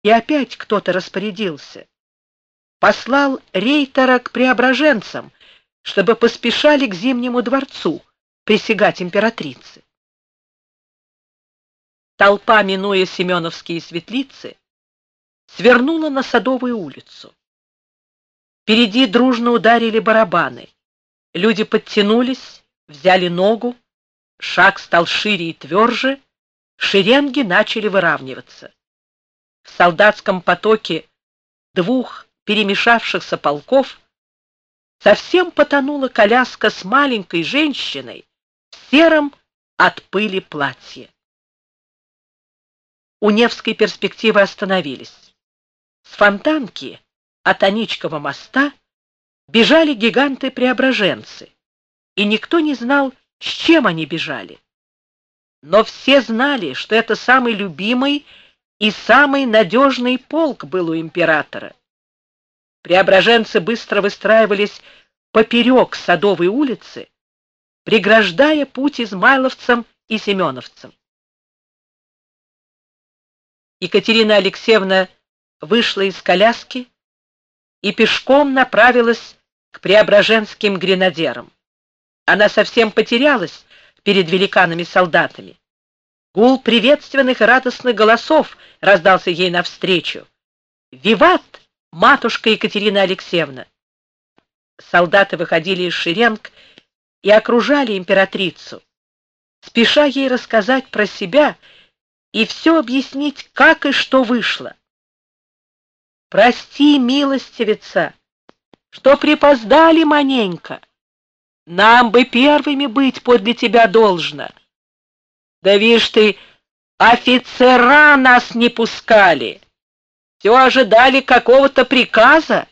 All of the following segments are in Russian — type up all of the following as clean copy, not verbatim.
И опять кто-то распорядился. Послал рейтора к преображенцам, чтобы поспешали к Зимнему дворцу присягать императрице. Толпа, минуя Семеновские светлицы, свернула на Садовую улицу. Впереди дружно ударили барабаны. Люди подтянулись, взяли ногу, шаг стал шире и тверже, шеренги начали выравниваться. В солдатском потоке двух перемешавшихся полков совсем потонула коляска с маленькой женщиной в сером от пыли платье. У Невской перспективы остановились. С Фонтанки от Аничкова моста бежали гиганты-преображенцы, и никто не знал, с чем они бежали. Но все знали, что это самый любимый и самый надежный полк был у императора. Преображенцы быстро выстраивались поперек Садовой улицы, преграждая путь измайловцам и семеновцам. Екатерина Алексеевна вышла из коляски и пешком направилась к преображенским гренадерам. Она совсем потерялась перед великанами-солдатами. Гул приветственных и радостных голосов раздался ей навстречу. «Виват, матушка Екатерина Алексеевна!» Солдаты выходили из шеренг и окружали императрицу, спеша ей рассказать про себя и все объяснить, как и что вышло. «Прости, милостивица, что припоздали маненько. Нам бы первыми быть подле тебя должно. Да вишь ты, офицера нас не пускали. Все ожидали какого-то приказа.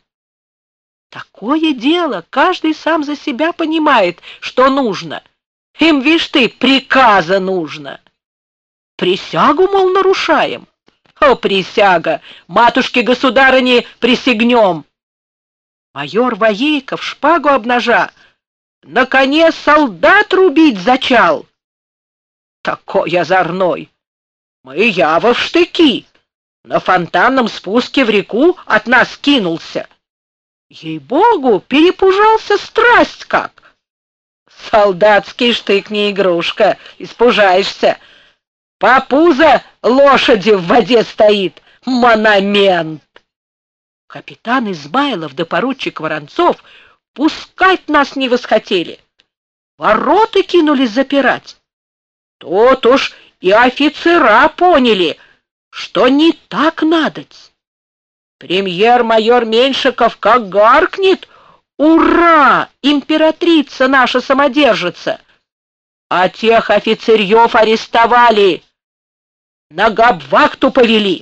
Такое дело, каждый сам за себя понимает, что нужно. Им, вишь ты, приказа нужно. Присягу, мол, нарушаем. О, присяга! Матушке-государыне присягнем. Майор Воейков, шпагу обнажа, на коне солдат рубить зачал. Такой озорной. Мы яво в штыки. На фонтанном спуске в реку от нас кинулся. Ей-богу, перепужался страсть как. Солдатский штык не игрушка, испужаешься. По пузо лошади в воде стоит. Монумент. Капитан Измайлов да поручик Воронцов пускать нас не восхотели. Ворота кинулись запирать. Тут уж и офицера поняли, что не так надоть. Премьер-майор Меньшиков как гаркнет: «Ура! Императрица наша самодержица!» А тех офицерьев арестовали, на гауптвахту повели.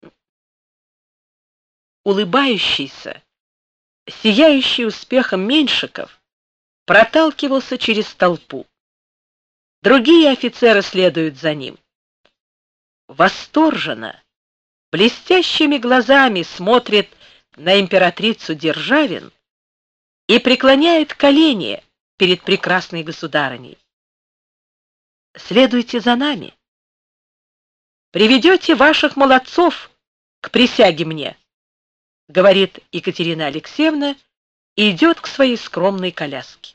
Улыбающийся, сияющий успехом Меньшиков проталкивался через толпу. Другие офицеры следуют за ним. Восторженно, блестящими глазами смотрит на императрицу Державин и преклоняет колени перед прекрасной государыней. Следуйте за нами. Приведете ваших молодцов к присяге мне, говорит Екатерина Алексеевна и идет к своей скромной коляске.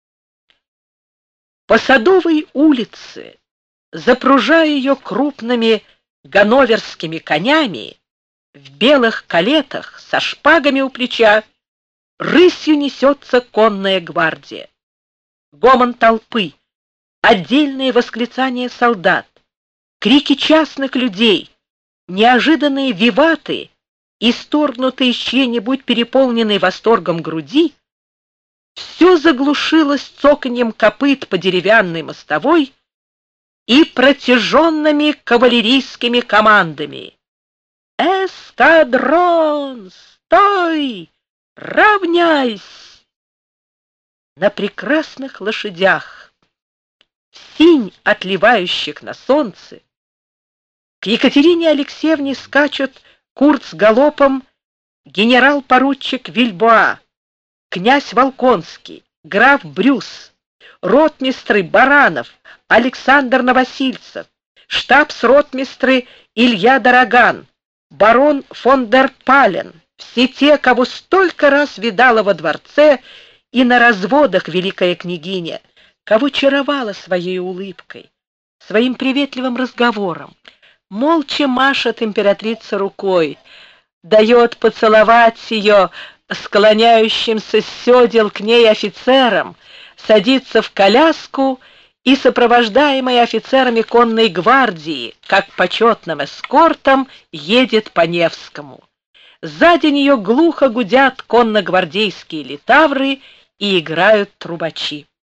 По Садовой улице, запружая ее крупными ганноверскими конями, в белых калетах, со шпагами у плеча, рысью несется конная гвардия. Гомон толпы, отдельные восклицания солдат, крики частных людей, неожиданные виваты, исторгнутые из чьей-нибудь переполненной восторгом груди, все заглушилось цоканьем копыт по деревянной мостовой и протяженными кавалерийскими командами. «Эскадрон! Стой! Равняйсь!» На прекрасных лошадях, в синь отливающих на солнце, к Екатерине Алексеевне скачут курц-галопом генерал-поручик Вильбоа, князь Волконский, граф Брюс, ротмистры Баранов, Александр Новосильцев, штабс-ротмистры Илья Дороган, барон фон дер Пален, все те, кого столько раз видала во дворце и на разводах великая княгиня, кого чаровала своей улыбкой, своим приветливым разговором. Молча машет императрица рукой, дает поцеловать ее склоняющимся с седел к ней офицерам, садится в коляску и, сопровождаемый офицерами конной гвардии, как почетным эскортом, едет по Невскому. Сзади нее глухо гудят конногвардейские литавры и играют трубачи.